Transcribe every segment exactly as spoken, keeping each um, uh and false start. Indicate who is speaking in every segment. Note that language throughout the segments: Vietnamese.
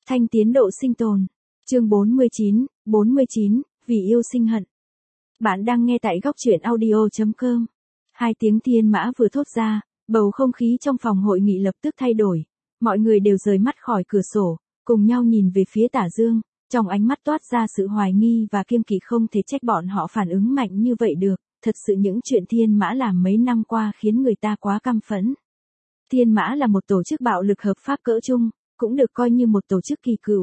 Speaker 1: Thanh tiến độ sinh tồn. Chương bốn mươi chín, bốn mươi chín, vì yêu sinh hận. Bạn đang nghe tại góc truyện audio chấm com. Hai tiếng thiên mã vừa thốt ra, bầu không khí trong phòng hội nghị lập tức thay đổi. Mọi người đều rời mắt khỏi cửa sổ, cùng nhau nhìn về phía Tả Dương, trong ánh mắt toát ra sự hoài nghi và kiêng kỵ, không thể trách bọn họ phản ứng mạnh như vậy được. Thật sự những chuyện thiên mã làm mấy năm qua khiến người ta quá căm phẫn. Thiên mã là một tổ chức bạo lực hợp pháp cỡ trung, cũng được coi như một tổ chức kỳ cựu.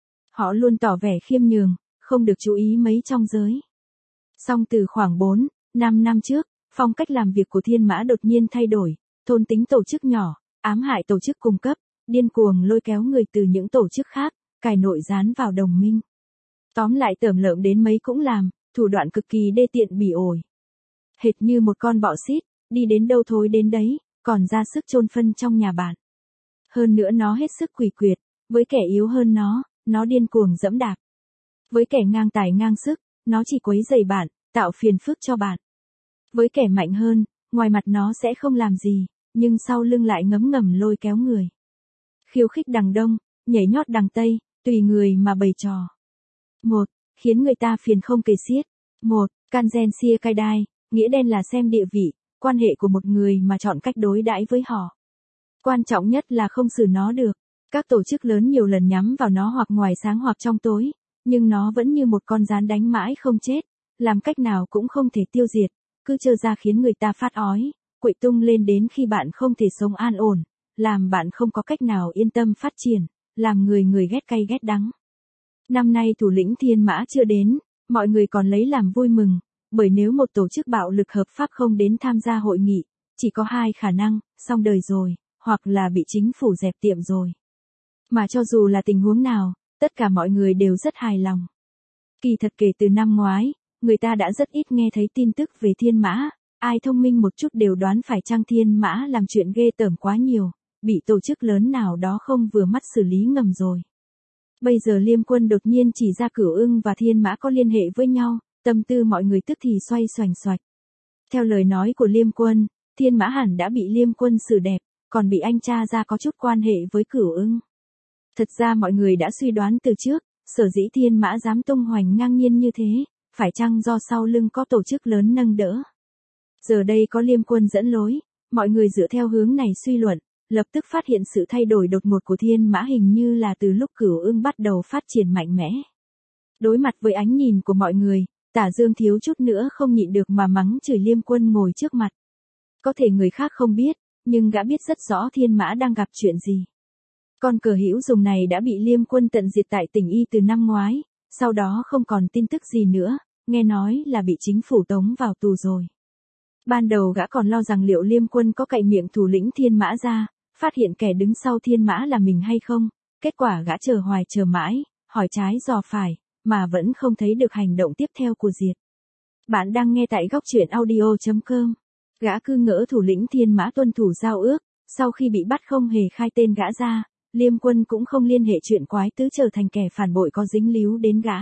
Speaker 1: Họ luôn tỏ vẻ khiêm nhường, không được chú ý mấy trong giới. Song từ khoảng bốn, năm năm trước, phong cách làm việc của thiên mã đột nhiên thay đổi, thôn tính tổ chức nhỏ, ám hại tổ chức cung cấp, điên cuồng lôi kéo người từ những tổ chức khác, cài nội gián vào đồng minh. Tóm lại tởm lợm đến mấy cũng làm, thủ đoạn cực kỳ đê tiện bỉ ổi. Hệt như một con bọ xít, đi đến đâu thối đến đấy, còn ra sức chôn phân trong nhà bạn. Hơn nữa nó hết sức quỷ quyệt, với kẻ yếu hơn nó, nó điên cuồng dẫm đạp. Với kẻ ngang tài ngang sức, nó chỉ quấy rầy bạn, tạo phiền phức cho bạn. Với kẻ mạnh hơn, ngoài mặt nó sẽ không làm gì, nhưng sau lưng lại ngấm ngầm lôi kéo người. Khiêu khích đằng đông, nhảy nhót đằng tây, tùy người mà bày trò. Một, khiến người ta phiền không kể xiết. Một, Kangen sia cai đai, nghĩa đen là xem địa vị, quan hệ của một người mà chọn cách đối đãi với họ. Quan trọng nhất là không xử nó được. Các tổ chức lớn nhiều lần nhắm vào nó hoặc ngoài sáng hoặc trong tối, nhưng nó vẫn như một con gián đánh mãi không chết, làm cách nào cũng không thể tiêu diệt, cứ trơ ra khiến người ta phát ói, quậy tung lên đến khi bạn không thể sống an ổn, làm bạn không có cách nào yên tâm phát triển, làm người người ghét cay ghét đắng. Năm nay thủ lĩnh thiên mã chưa đến, mọi người còn lấy làm vui mừng, bởi nếu một tổ chức bạo lực hợp pháp không đến tham gia hội nghị, chỉ có hai khả năng, xong đời rồi, hoặc là bị chính phủ dẹp tiệm rồi. Mà cho dù là tình huống nào, tất cả mọi người đều rất hài lòng. Kỳ thật kể từ năm ngoái, người ta đã rất ít nghe thấy tin tức về thiên mã, ai thông minh một chút đều đoán phải chăng thiên mã làm chuyện ghê tởm quá nhiều, bị tổ chức lớn nào đó không vừa mắt xử lý ngầm rồi. Bây giờ Liêm Quân đột nhiên chỉ ra Cửu Ưng và thiên mã có liên hệ với nhau, tâm tư mọi người tức thì xoay xoành xoạch. Theo lời nói của Liêm Quân, thiên mã hẳn đã bị Liêm Quân xử đẹp, còn bị anh cha ra có chút quan hệ với Cửu Ưng. Thật ra mọi người đã suy đoán từ trước, sở dĩ thiên mã dám tung hoành ngang nhiên như thế, phải chăng do sau lưng có tổ chức lớn nâng đỡ. Giờ đây có Liêm Quân dẫn lối, mọi người dựa theo hướng này suy luận, lập tức phát hiện sự thay đổi đột ngột của thiên mã hình như là từ lúc Cửu Ưng bắt đầu phát triển mạnh mẽ. Đối mặt với ánh nhìn của mọi người, Tả Dương thiếu chút nữa không nhịn được mà mắng chửi Liêm Quân ngồi trước mặt. Có thể người khác không biết, nhưng gã biết rất rõ thiên mã đang gặp chuyện gì. Con cờ hữu dùng này đã bị Liêm Quân tận diệt tại tỉnh Y từ năm ngoái, sau đó không còn tin tức gì nữa, nghe nói là bị chính phủ tống vào tù rồi. Ban đầu gã còn lo rằng liệu Liêm Quân có cậy miệng thủ lĩnh thiên mã ra, phát hiện kẻ đứng sau thiên mã là mình hay không, kết quả gã chờ hoài chờ mãi, hỏi trái dò phải, mà vẫn không thấy được hành động tiếp theo của Diệt. Bạn đang nghe tại góc truyện audio chấm com. Gã cứ ngỡ thủ lĩnh thiên mã tuân thủ giao ước, sau khi bị bắt không hề khai tên gã ra, Liêm Quân cũng không liên hệ chuyện quái tứ trở thành kẻ phản bội có dính líu đến gã.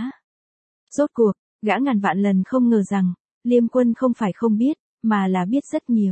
Speaker 1: Rốt cuộc, gã ngàn vạn lần không ngờ rằng, Liêm Quân không phải không biết, mà là biết rất nhiều.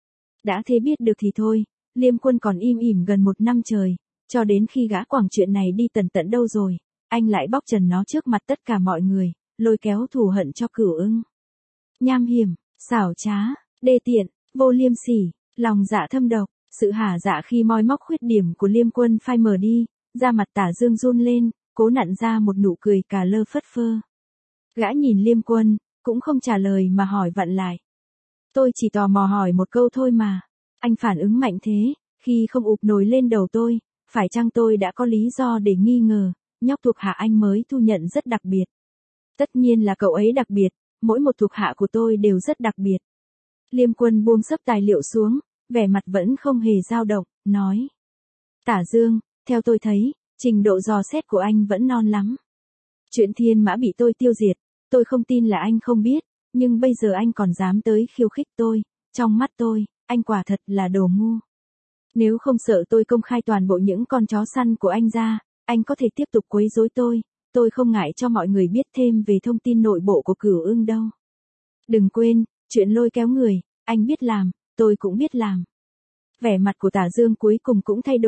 Speaker 1: Đã thế biết được thì thôi, Liêm Quân còn im ỉm gần một năm trời, cho đến khi gã quẳng chuyện này đi tận tận đâu rồi, anh lại bóc trần nó trước mặt tất cả mọi người, lôi kéo thù hận cho Cửu Ưng. Nham hiểm, xảo trá, đê tiện, vô liêm sỉ, lòng dạ thâm độc, sự hả dạ khi moi móc khuyết điểm của Liêm Quân phai mờ đi, da mặt Tả Dương run lên, cố nặn ra một nụ cười cà lơ phất phơ. Gã nhìn Liêm Quân, cũng không trả lời mà hỏi vặn lại. Tôi chỉ tò mò hỏi một câu thôi mà. Anh phản ứng mạnh thế, khi không ụp nổi lên đầu tôi, phải chăng tôi đã có lý do để nghi ngờ, nhóc thuộc hạ anh mới thu nhận rất đặc biệt. Tất nhiên là cậu ấy đặc biệt, mỗi một thuộc hạ của tôi đều rất đặc biệt. Liêm Quân buông xấp tài liệu xuống, vẻ mặt vẫn không hề dao động, nói. Tả Dương, theo tôi thấy, trình độ dò xét của anh vẫn non lắm. Chuyện thiên mã bị tôi tiêu diệt, tôi không tin là anh không biết, nhưng bây giờ anh còn dám tới khiêu khích tôi, trong mắt tôi, anh quả thật là đồ ngu. Nếu không sợ tôi công khai toàn bộ những con chó săn của anh ra, anh có thể tiếp tục quấy rối tôi, tôi không ngại cho mọi người biết thêm về thông tin nội bộ của Cửu Ưng đâu. Đừng quên, chuyện lôi kéo người, anh biết làm, tôi cũng biết làm. Vẻ mặt của Tả Dương cuối cùng cũng thay đổi,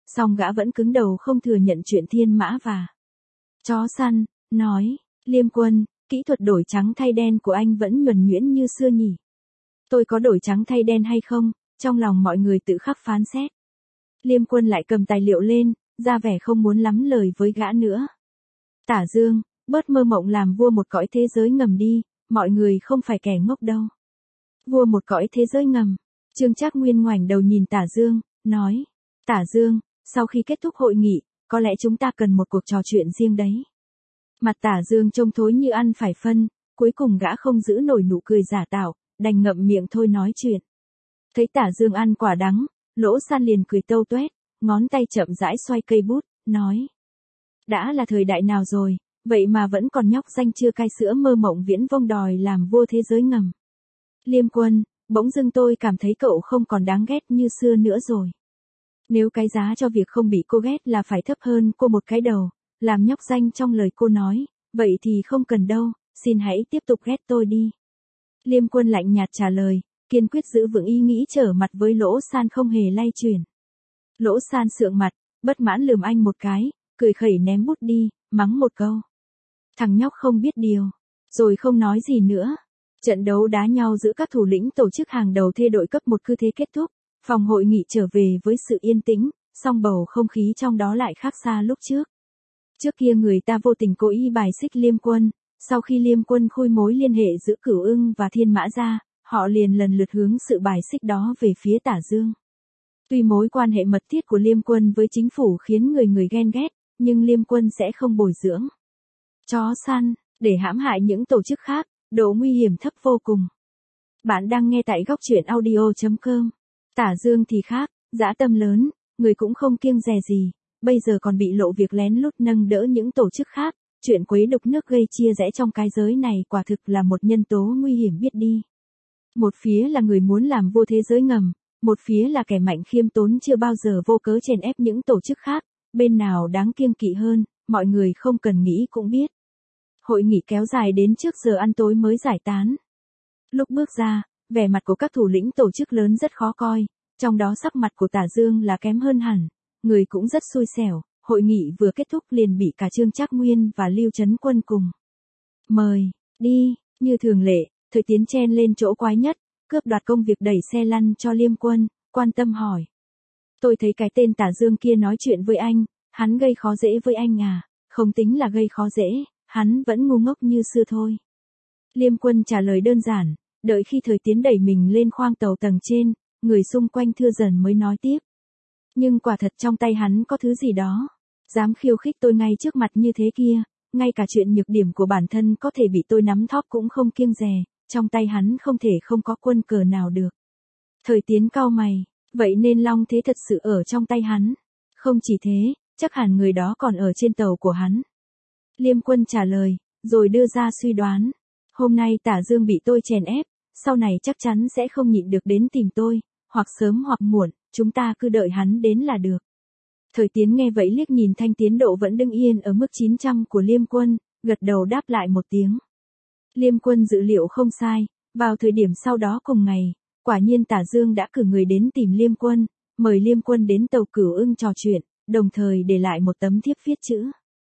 Speaker 1: song gã vẫn cứng đầu không thừa nhận chuyện thiên mã và chó săn, nói, Liêm Quân, kỹ thuật đổi trắng thay đen của anh vẫn nhuần nhuyễn như xưa nhỉ. Tôi có đổi trắng thay đen hay không, trong lòng mọi người tự khắc phán xét. Liêm Quân lại cầm tài liệu lên, ra vẻ không muốn lắm lời với gã nữa. Tả Dương, bớt mơ mộng làm vua một cõi thế giới ngầm đi, mọi người không phải kẻ ngốc đâu. Vua một cõi thế giới ngầm. Trương Trác Nguyên ngoảnh đầu nhìn Tả Dương, nói, Tả Dương, sau khi kết thúc hội nghị, có lẽ chúng ta cần một cuộc trò chuyện riêng đấy. Mặt Tả Dương trông thối như ăn phải phân, cuối cùng gã không giữ nổi nụ cười giả tạo, đành ngậm miệng thôi nói chuyện. Thấy Tả Dương ăn quả đắng, Lỗ San liền cười tâu tuét, ngón tay chậm rãi xoay cây bút, nói. Đã là thời đại nào rồi, vậy mà vẫn còn nhóc danh chưa cai sữa mơ mộng viễn vông đòi làm vua thế giới ngầm. Liêm Quân, bỗng dưng tôi cảm thấy cậu không còn đáng ghét như xưa nữa rồi. Nếu cái giá cho việc không bị cô ghét là phải thấp hơn cô một cái đầu, làm nhóc danh trong lời cô nói, vậy thì không cần đâu, xin hãy tiếp tục ghét tôi đi. Liêm Quân lạnh nhạt trả lời, kiên quyết giữ vững ý nghĩ trở mặt với Lỗ San không hề lay chuyển. Lỗ San sượng mặt, bất mãn lườm anh một cái, cười khẩy ném bút đi, mắng một câu. Thằng nhóc không biết điều, rồi không nói gì nữa. Trận đấu đá nhau giữa các thủ lĩnh tổ chức hàng đầu thê đội cấp một cứ thế kết thúc, phòng hội nghị trở về với sự yên tĩnh, song bầu không khí trong đó lại khác xa lúc trước. Trước kia người ta vô tình cố ý bài xích Liêm Quân, sau khi Liêm Quân khui mối liên hệ giữa Cửu Ưng và Thiên Mã ra, họ liền lần lượt hướng sự bài xích đó về phía Tả Dương. Tuy mối quan hệ mật thiết của Liêm Quân với chính phủ khiến người người ghen ghét, nhưng Liêm Quân sẽ không bồi dưỡng chó săn để hãm hại những tổ chức khác, độ nguy hiểm thấp vô cùng. Bạn đang nghe tại góc truyện audio chấm com. Tả Dương thì khác, dã tâm lớn, người cũng không kiêng dè gì, bây giờ còn bị lộ việc lén lút nâng đỡ những tổ chức khác, chuyện quấy đục nước gây chia rẽ trong cái giới này quả thực là một nhân tố nguy hiểm biết đi. Một phía là người muốn làm vua thế giới ngầm, một phía là kẻ mạnh khiêm tốn chưa bao giờ vô cớ chèn ép những tổ chức khác, bên nào đáng kiêng kỵ hơn, mọi người không cần nghĩ cũng biết. Hội nghị kéo dài đến trước giờ ăn tối mới giải tán. Lúc bước ra, vẻ mặt của các thủ lĩnh tổ chức lớn rất khó coi, trong đó sắc mặt của Tả Dương là kém hơn hẳn, người cũng rất xui xẻo, hội nghị vừa kết thúc liền bị cả Trương Trác Nguyên và Lưu Trấn Quân cùng mời đi, như thường lệ, Thời Tiến chen lên chỗ quái nhất, cướp đoạt công việc đẩy xe lăn cho Liêm Quân, quan tâm hỏi. Tôi thấy cái tên Tả Dương kia nói chuyện với anh, hắn gây khó dễ với anh à, không tính là gây khó dễ, hắn vẫn ngu ngốc như xưa thôi. Liêm Quân trả lời đơn giản, đợi khi Thời Tiến đẩy mình lên khoang tàu tầng trên, người xung quanh thưa dần mới nói tiếp. Nhưng quả thật trong tay hắn có thứ gì đó, dám khiêu khích tôi ngay trước mặt như thế kia, ngay cả chuyện nhược điểm của bản thân có thể bị tôi nắm thóp cũng không kiêng dè, trong tay hắn không thể không có quân cờ nào được. Thời Tiến cau mày, vậy nên Long Thế thật sự ở trong tay hắn. Không chỉ thế, chắc hẳn người đó còn ở trên tàu của hắn. Liêm Quân trả lời, rồi đưa ra suy đoán. Hôm nay Tả Dương bị tôi chèn ép, sau này chắc chắn sẽ không nhịn được đến tìm tôi, hoặc sớm hoặc muộn, chúng ta cứ đợi hắn đến là được. Thời Tiến nghe vậy liếc nhìn thanh tiến độ vẫn đứng yên ở mức chín trăm của Liêm Quân, gật đầu đáp lại một tiếng. Liêm Quân dự liệu không sai, vào thời điểm sau đó cùng ngày, quả nhiên Tả Dương đã cử người đến tìm Liêm Quân, mời Liêm Quân đến tàu Cửu Ưng trò chuyện, đồng thời để lại một tấm thiếp viết chữ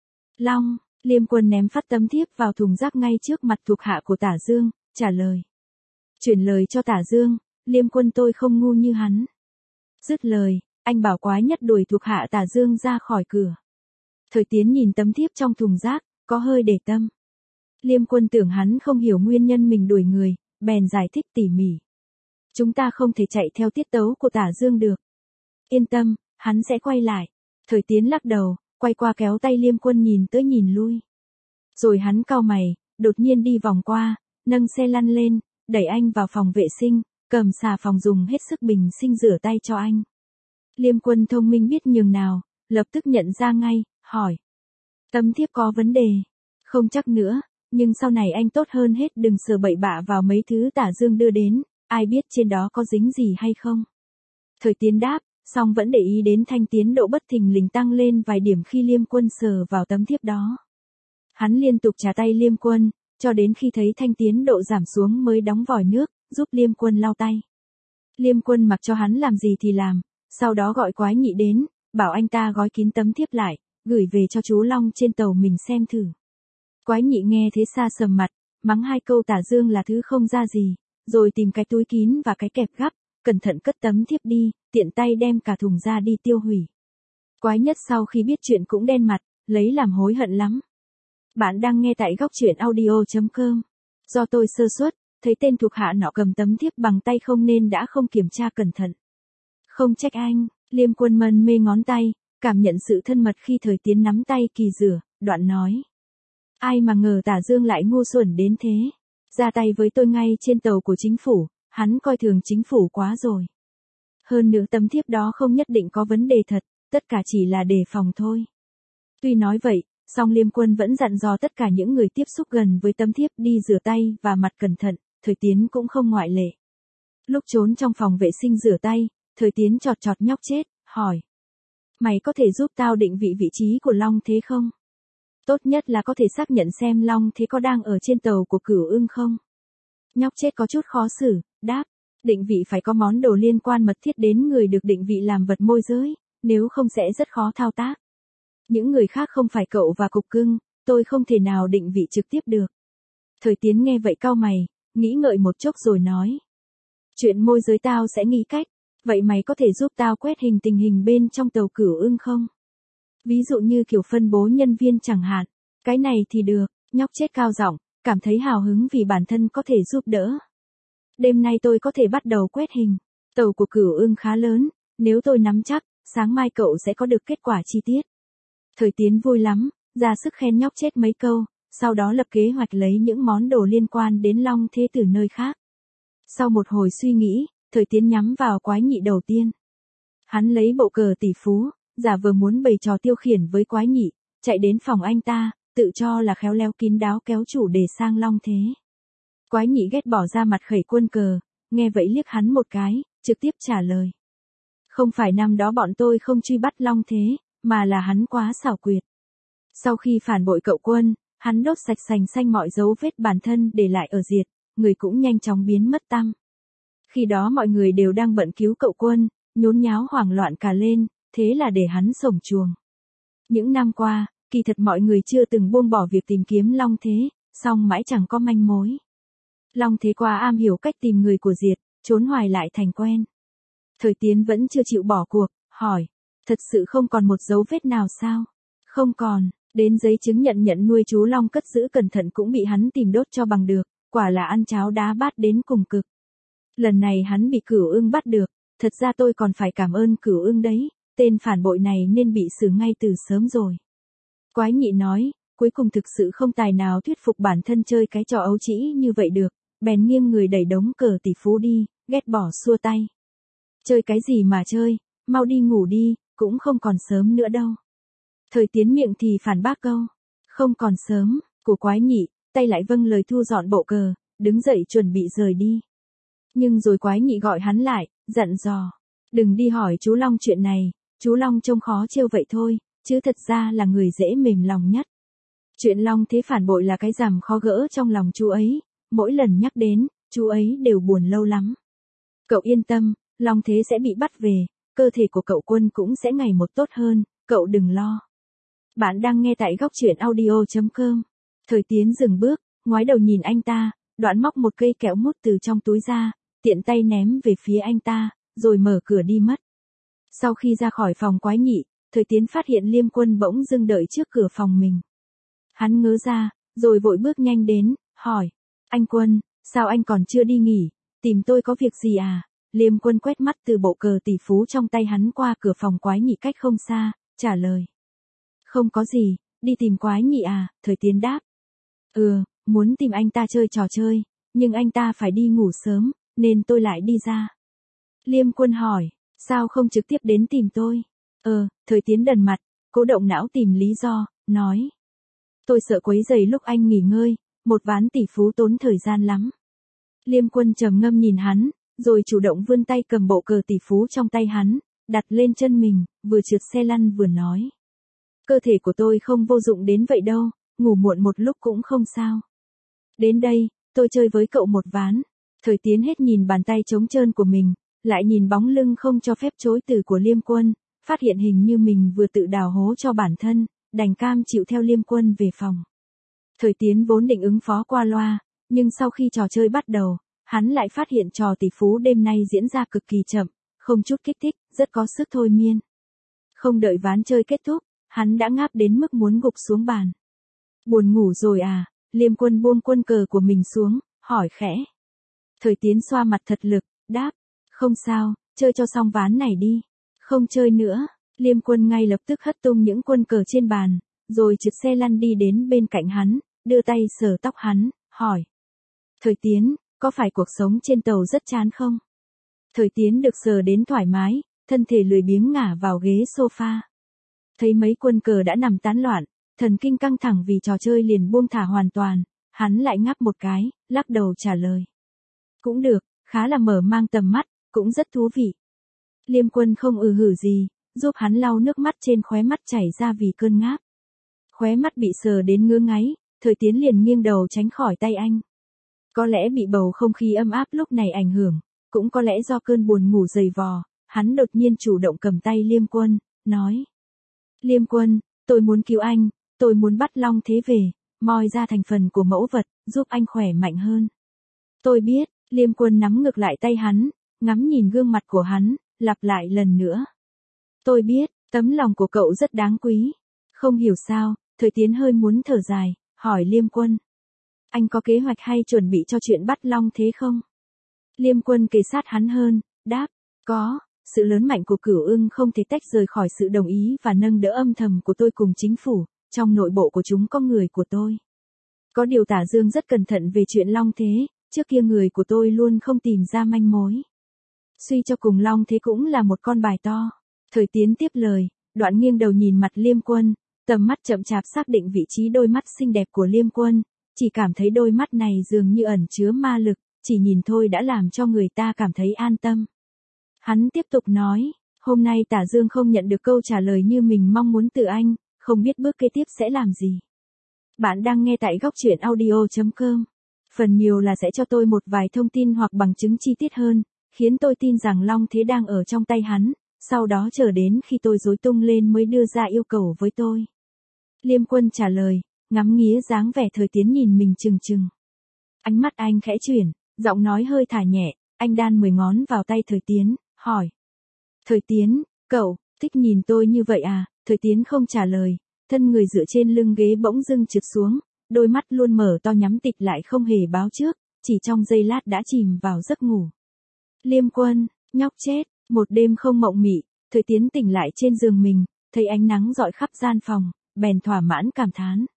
Speaker 1: Long. Liêm Quân ném phát tấm thiếp vào thùng rác ngay trước mặt thuộc hạ của Tả Dương, trả lời. Chuyển lời cho Tả Dương, Liêm Quân tôi không ngu như hắn. Dứt lời, anh bảo quái nhất đuổi thuộc hạ Tả Dương ra khỏi cửa. Thời Tiến nhìn tấm thiếp trong thùng rác, có hơi để tâm. Liêm Quân tưởng hắn không hiểu nguyên nhân mình đuổi người, bèn giải thích tỉ mỉ. Chúng ta không thể chạy theo tiết tấu của Tả Dương được. Yên tâm, hắn sẽ quay lại. Thời Tiến lắc đầu, quay qua kéo tay Liêm Quân nhìn tới nhìn lui. Rồi hắn cau mày, đột nhiên đi vòng qua, nâng xe lăn lên, đẩy anh vào phòng vệ sinh, cầm xà phòng dùng hết sức bình sinh rửa tay cho anh. Liêm Quân thông minh biết nhường nào, lập tức nhận ra ngay, hỏi. Tấm thiếp có vấn đề. Không chắc nữa, nhưng sau này anh tốt hơn hết đừng sờ bậy bạ vào mấy thứ Tả Dương đưa đến, ai biết trên đó có dính gì hay không. Thời Tiến đáp, song vẫn để ý đến thanh tiến độ bất thình lình tăng lên vài điểm khi Liêm Quân sờ vào tấm thiếp đó. Hắn liên tục trả tay Liêm Quân, cho đến khi thấy thanh tiến độ giảm xuống mới đóng vòi nước, giúp Liêm Quân lau tay. Liêm Quân mặc cho hắn làm gì thì làm, sau đó gọi quái nhị đến, bảo anh ta gói kín tấm thiếp lại, gửi về cho chú Long trên tàu mình xem thử. Quái nhị nghe thế xa sầm mặt, mắng hai câu Tả Dương là thứ không ra gì, rồi tìm cái túi kín và cái kẹp gắp, cẩn thận cất tấm thiếp đi, tiện tay đem cả thùng ra đi tiêu hủy. Quái nhất sau khi biết chuyện cũng đen mặt, lấy làm hối hận lắm. Bạn đang nghe tại góc truyện audio chấm com. Do tôi sơ suất, thấy tên thuộc hạ nọ cầm tấm thiếp bằng tay không nên đã không kiểm tra cẩn thận. Không trách anh, Liêm Quân mân mê ngón tay, cảm nhận sự thân mật khi Thời Tiến nắm tay Kỳ rửa, đoạn nói. Ai mà ngờ Tả Dương lại ngu xuẩn đến thế. Ra tay với tôi ngay trên tàu của chính phủ, hắn coi thường chính phủ quá rồi. Hơn nữa tấm thiếp đó không nhất định có vấn đề thật, tất cả chỉ là đề phòng thôi. Tuy nói vậy, song Liêm Quân vẫn dặn dò tất cả những người tiếp xúc gần với tấm thiếp đi rửa tay và mặt cẩn thận, Thời Tiến cũng không ngoại lệ. Lúc trốn trong phòng vệ sinh rửa tay, Thời Tiến chọt chọt nhóc chết, hỏi. Mày có thể giúp tao định vị vị trí của Long Thế không? Tốt nhất là có thể xác nhận xem Long Thế có đang ở trên tàu của Cửu Ưng không? Nhóc chết có chút khó xử, đáp. Định vị phải có món đồ liên quan mật thiết đến người được định vị làm vật môi giới, nếu không sẽ rất khó thao tác. Những người khác không phải cậu và Cục Cưng, tôi không thể nào định vị trực tiếp được. Thời Tiến nghe vậy cau mày, nghĩ ngợi một chốc rồi nói. Chuyện môi giới tao sẽ nghĩ cách, vậy mày có thể giúp tao quét hình tình hình bên trong tàu Cửu Ưng không? Ví dụ như kiểu phân bố nhân viên chẳng hạn, cái này thì được, nhóc chết cao giọng, cảm thấy hào hứng vì bản thân có thể giúp đỡ. Đêm nay tôi có thể bắt đầu quét hình, tàu của Cửu Ưng khá lớn, nếu tôi nắm chắc, sáng mai cậu sẽ có được kết quả chi tiết. Thời Tiến vui lắm, ra sức khen nhóc chết mấy câu, sau đó lập kế hoạch lấy những món đồ liên quan đến Long Thế từ nơi khác. Sau một hồi suy nghĩ, Thời Tiến nhắm vào quái nhị đầu tiên. Hắn lấy bộ cờ tỷ phú, giả vờ muốn bày trò tiêu khiển với quái nhị, chạy đến phòng anh ta, tự cho là khéo léo kín đáo kéo chủ đề sang Long Thế. Quái nhị ghét bỏ ra mặt khẩy quân cờ, nghe vậy liếc hắn một cái, trực tiếp trả lời. Không phải năm đó bọn tôi không truy bắt Long Thế, mà là hắn quá xảo quyệt. Sau khi phản bội cậu Quân, hắn đốt sạch sành xanh mọi dấu vết bản thân để lại ở Diệt, người cũng nhanh chóng biến mất tăm. Khi đó mọi người đều đang bận cứu cậu Quân, nhốn nháo hoảng loạn cả lên, thế là để hắn sổng chuồng. Những năm qua, kỳ thật mọi người chưa từng buông bỏ việc tìm kiếm Long Thế, song mãi chẳng có manh mối. Long Thế quá am hiểu cách tìm người của Diệt, trốn hoài lại thành quen. Thời Tiến vẫn chưa chịu bỏ cuộc, hỏi, thật sự không còn một dấu vết nào sao? Không còn, đến giấy chứng nhận nhận nuôi chú Long cất giữ cẩn thận cũng bị hắn tìm đốt cho bằng được, quả là ăn cháo đá bát đến cùng cực. Lần này hắn bị Cửu Ưng bắt được, thật ra tôi còn phải cảm ơn Cửu Ưng đấy, tên phản bội này nên bị xử ngay từ sớm rồi. Quái nhị nói, cuối cùng thực sự không tài nào thuyết phục bản thân chơi cái trò ấu trĩ như vậy được, bèn nghiêng người đẩy đống cờ tỷ phú đi, ghét bỏ xua tay. Chơi cái gì mà chơi, mau đi ngủ đi, cũng không còn sớm nữa đâu. Thời Tiến miệng thì phản bác câu, không còn sớm, của quái nhị, tay lại vâng lời thu dọn bộ cờ, đứng dậy chuẩn bị rời đi. Nhưng rồi quái nhị gọi hắn lại, dặn dò, đừng đi hỏi chú Long chuyện này, chú Long trông khó trêu vậy thôi, chứ thật ra là người dễ mềm lòng nhất. Chuyện Long Thế phản bội là cái rằm khó gỡ trong lòng chú ấy, mỗi lần nhắc đến, chú ấy đều buồn lâu lắm. Cậu yên tâm, Long Thế sẽ bị bắt về, cơ thể của cậu Quân cũng sẽ ngày một tốt hơn, cậu đừng lo. Bạn đang nghe tại góc truyện audio chấm com. Thời Tiến dừng bước, ngoái đầu nhìn anh ta, đoạn móc một cây kẹo mút từ trong túi ra, tiện tay ném về phía anh ta, rồi mở cửa đi mất. Sau khi ra khỏi phòng quái nhị, Thời Tiến phát hiện Liêm Quân bỗng dưng đợi trước cửa phòng mình. Hắn ngớ ra, rồi vội bước nhanh đến, hỏi, anh Quân, sao anh còn chưa đi nghỉ, tìm tôi có việc gì à? Liêm Quân quét mắt từ bộ cờ tỷ phú trong tay hắn qua cửa phòng quái nhị cách không xa, trả lời. Không có gì, đi tìm quái nhị à, Thời Tiến đáp. Ừ, muốn tìm anh ta chơi trò chơi, nhưng anh ta phải đi ngủ sớm, nên tôi lại đi ra. Liêm Quân hỏi, sao không trực tiếp đến tìm tôi? Ờ, Thời Tiến đần mặt, cố động não tìm lý do, nói. Tôi sợ quấy rầy lúc anh nghỉ ngơi, một ván tỷ phú tốn thời gian lắm. Liêm Quân trầm ngâm nhìn hắn, rồi chủ động vươn tay cầm bộ cờ tỷ phú trong tay hắn, đặt lên chân mình, vừa trượt xe lăn vừa nói. Cơ thể của tôi không vô dụng đến vậy đâu, ngủ muộn một lúc cũng không sao. Đến đây, tôi chơi với cậu một ván. Thời Tiến hết nhìn bàn tay trống trơn của mình, lại nhìn bóng lưng không cho phép chối từ của Liêm Quân, phát hiện hình như mình vừa tự đào hố cho bản thân, đành cam chịu theo Liêm Quân về phòng. Thời Tiến vốn định ứng phó qua loa, nhưng sau khi trò chơi bắt đầu, hắn lại phát hiện trò tỷ phú đêm nay diễn ra cực kỳ chậm, không chút kích thích, rất có sức thôi miên. Không đợi ván chơi kết thúc, hắn đã ngáp đến mức muốn gục xuống bàn. Buồn ngủ rồi à? Liêm Quân buông quân cờ của mình xuống, hỏi khẽ. Thời Tiến xoa mặt thật lực, đáp, không sao, chơi cho xong ván này đi. Không chơi nữa. Liêm Quân ngay lập tức hất tung những quân cờ trên bàn, rồi trượt xe lăn đi đến bên cạnh hắn, đưa tay sờ tóc hắn, hỏi. Thời Tiến, có phải cuộc sống trên tàu rất chán không? Thời Tiến được sờ đến thoải mái, thân thể lười biếng ngả vào ghế sofa. Thấy mấy quân cờ đã nằm tán loạn, thần kinh căng thẳng vì trò chơi liền buông thả hoàn toàn, hắn lại ngáp một cái, lắc đầu trả lời. Cũng được, khá là mở mang tầm mắt, cũng rất thú vị. Liêm Quân không ừ hử gì, giúp hắn lau nước mắt trên khóe mắt chảy ra vì cơn ngáp. Khóe mắt bị sờ đến ngứa ngáy, Thời Tiến liền nghiêng đầu tránh khỏi tay anh. Có lẽ bị bầu không khí ấm áp lúc này ảnh hưởng, cũng có lẽ do cơn buồn ngủ dày vò, hắn đột nhiên chủ động cầm tay Liêm Quân, nói. Liêm Quân, tôi muốn cứu anh, tôi muốn bắt Long Thế về, moi ra thành phần của mẫu vật, giúp anh khỏe mạnh hơn. Tôi biết, Liêm Quân nắm ngược lại tay hắn, ngắm nhìn gương mặt của hắn, lặp lại lần nữa. Tôi biết, tấm lòng của cậu rất đáng quý. Không hiểu sao, Thời Tiến hơi muốn thở dài, hỏi Liêm Quân. Anh có kế hoạch hay chuẩn bị cho chuyện bắt Long Thế không? Liêm Quân kề sát hắn hơn, đáp, có, sự lớn mạnh của Cửu Ưng không thể tách rời khỏi sự đồng ý và nâng đỡ âm thầm của tôi cùng chính phủ, trong nội bộ của chúng có người của tôi. Có điều Tả Dương rất cẩn thận về chuyện Long Thế, trước kia người của tôi luôn không tìm ra manh mối. Suy cho cùng Long Thế cũng là một con bài to. Thời Tiến tiếp lời, đoạn nghiêng đầu nhìn mặt Liêm Quân, tầm mắt chậm chạp xác định vị trí đôi mắt xinh đẹp của Liêm Quân, chỉ cảm thấy đôi mắt này dường như ẩn chứa ma lực, chỉ nhìn thôi đã làm cho người ta cảm thấy an tâm. Hắn tiếp tục nói, hôm nay Tả Dương không nhận được câu trả lời như mình mong muốn từ anh, không biết bước kế tiếp sẽ làm gì. Bạn đang nghe tại góc truyện audio chấm com. Phần nhiều là sẽ cho tôi một vài thông tin hoặc bằng chứng chi tiết hơn, khiến tôi tin rằng Long Thế đang ở trong tay hắn, sau đó chờ đến khi tôi rối tung lên mới đưa ra yêu cầu với tôi. Liêm Quân trả lời, ngắm nghía dáng vẻ Thời Tiến nhìn mình chừng chừng. Ánh mắt anh khẽ chuyển, giọng nói hơi thả nhẹ, anh đan mười ngón vào tay Thời Tiến, hỏi. Thời Tiến, cậu, thích nhìn tôi như vậy à? Thời Tiến không trả lời, thân người dựa trên lưng ghế bỗng dưng trượt xuống, đôi mắt luôn mở to nhắm tịt lại không hề báo trước, chỉ trong giây lát đã chìm vào giấc ngủ. Liêm Quân, nhóc chết, một đêm không mộng mị, Thời Tiến tỉnh lại trên giường mình, thấy ánh nắng rọi khắp gian phòng, bèn thỏa mãn cảm thán.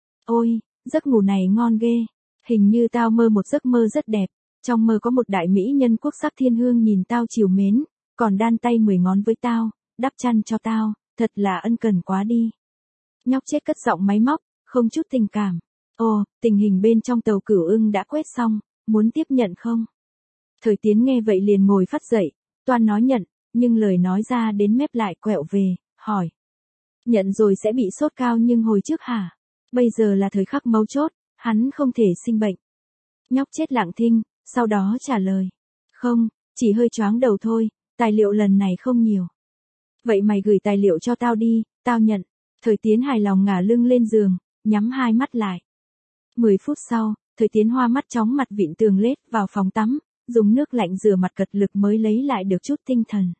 Speaker 1: Ôi, giấc ngủ này ngon ghê, hình như tao mơ một giấc mơ rất đẹp, trong mơ có một đại mỹ nhân quốc sắc thiên hương nhìn tao chiều mến, còn đan tay mười ngón với tao, đắp chăn cho tao, thật là ân cần quá đi. Nhóc chết cất giọng máy móc, không chút tình cảm. Ồ, tình hình bên trong tàu Cửu Ưng đã quét xong, muốn tiếp nhận không? Thời Tiến nghe vậy liền ngồi phắt dậy, toan nói nhận, nhưng lời nói ra đến mép lại quẹo về, hỏi. Nhận rồi sẽ bị sốt cao nhưng hồi trước hả? Bây giờ là thời khắc mấu chốt, hắn không thể sinh bệnh. Nhóc chết lặng thinh, sau đó trả lời. Không, chỉ hơi choáng đầu thôi, tài liệu lần này không nhiều. Vậy mày gửi tài liệu cho tao đi, tao nhận. Thời Tiến hài lòng ngả lưng lên giường, nhắm hai mắt lại. Mười phút sau, Thời Tiến hoa mắt chóng mặt vịn tường lết vào phòng tắm, dùng nước lạnh rửa mặt cật lực mới lấy lại được chút tinh thần.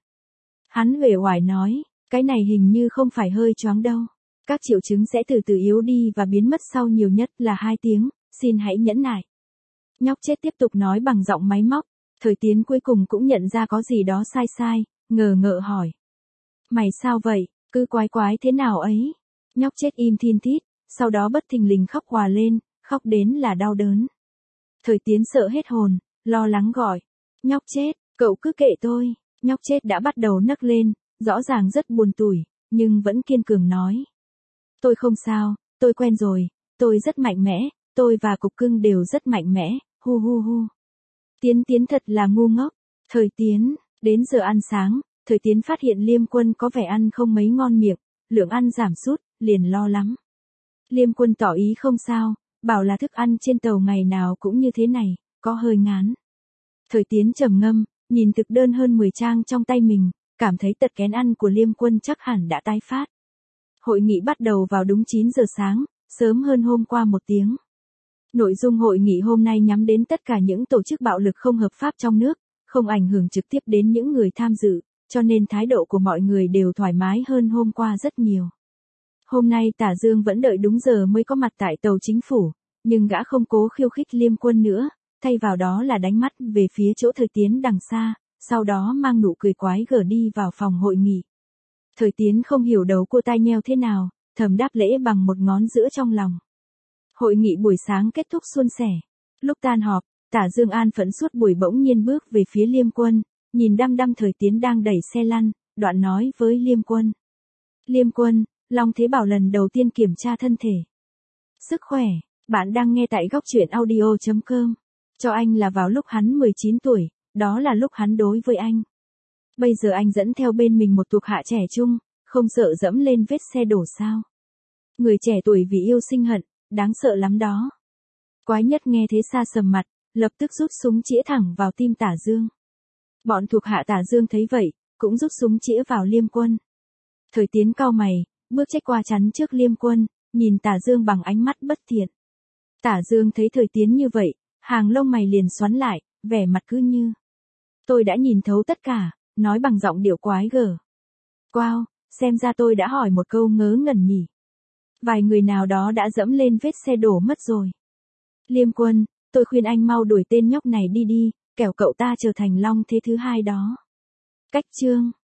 Speaker 1: Hắn uể oải nói, cái này hình như không phải hơi choáng đâu. Các triệu chứng sẽ từ từ yếu đi và biến mất sau nhiều nhất là hai tiếng, xin hãy nhẫn nại. Nhóc chết tiếp tục nói bằng giọng máy móc, Thời Tiến cuối cùng cũng nhận ra có gì đó sai sai, ngờ ngợ hỏi. Mày sao vậy, cứ quái quái thế nào ấy? Nhóc chết im thin thít, sau đó bất thình lình khóc òa lên, khóc đến là đau đớn. Thời Tiến sợ hết hồn, lo lắng gọi. Nhóc chết, cậu cứ kệ tôi. Nhóc chết đã bắt đầu nấc lên, rõ ràng rất buồn tủi, nhưng vẫn kiên cường nói. Tôi không sao, tôi quen rồi, tôi rất mạnh mẽ, tôi và Cục Cưng đều rất mạnh mẽ, hu hu hu. Tiến Tiến thật là ngu ngốc. Thời Tiến, đến giờ ăn sáng, Thời Tiến phát hiện Liêm Quân có vẻ ăn không mấy ngon miệng, lượng ăn giảm sút, liền lo lắm. Liêm Quân tỏ ý không sao, bảo là thức ăn trên tàu ngày nào cũng như thế này, có hơi ngán. Thời Tiến trầm ngâm, nhìn thực đơn hơn mười trang trong tay mình, cảm thấy tật kén ăn của Liêm Quân chắc hẳn đã tái phát. Hội nghị bắt đầu vào đúng chín giờ sáng, sớm hơn hôm qua một tiếng. Nội dung hội nghị hôm nay nhắm đến tất cả những tổ chức bạo lực không hợp pháp trong nước, không ảnh hưởng trực tiếp đến những người tham dự, cho nên thái độ của mọi người đều thoải mái hơn hôm qua rất nhiều. Hôm nay Tả Dương vẫn đợi đúng giờ mới có mặt tại tàu chính phủ, nhưng gã không cố khiêu khích Liêm Quân nữa, thay vào đó là đánh mắt về phía chỗ Thời Tiến đằng xa, sau đó mang nụ cười quái gở đi vào phòng hội nghị. Thời Tiến không hiểu đầu cua tai nheo thế nào, thầm đáp lễ bằng một ngón giữa trong lòng. Hội nghị buổi sáng kết thúc suôn sẻ. Lúc tan họp, Tả Dương an phẫn suốt buổi bỗng nhiên bước về phía Liêm Quân, nhìn đăm đăm Thời Tiến đang đẩy xe lăn, đoạn nói với Liêm Quân. Liêm Quân, Long Thế Bảo lần đầu tiên kiểm tra thân thể. Sức khỏe, bạn đang nghe tại góc truyện audio chấm com. Cho anh là vào lúc hắn mười chín tuổi, đó là lúc hắn đối với anh. Bây giờ anh dẫn theo bên mình một thuộc hạ trẻ trung, không sợ dẫm lên vết xe đổ sao. Người trẻ tuổi vì yêu sinh hận, đáng sợ lắm đó. Quái Nhất nghe thế sa sầm mặt, lập tức rút súng chĩa thẳng vào tim Tả Dương. Bọn thuộc hạ Tả Dương thấy vậy, cũng rút súng chĩa vào Liêm Quân. Thời Tiến cau mày, bước chạy qua chắn trước Liêm Quân, nhìn Tả Dương bằng ánh mắt bất thiện. Tả Dương thấy Thời Tiến như vậy, hàng lông mày liền xoắn lại, vẻ mặt cứ như. Tôi đã nhìn thấu tất cả, nói bằng giọng điệu quái gở. Wow, xem ra tôi đã hỏi một câu ngớ ngẩn nhỉ. Vài người nào đó đã dẫm lên vết xe đổ mất rồi. Liêm Quân, tôi khuyên anh mau đuổi tên nhóc này đi đi, kẻo cậu ta trở thành Long Thế thứ hai đó. Cách chương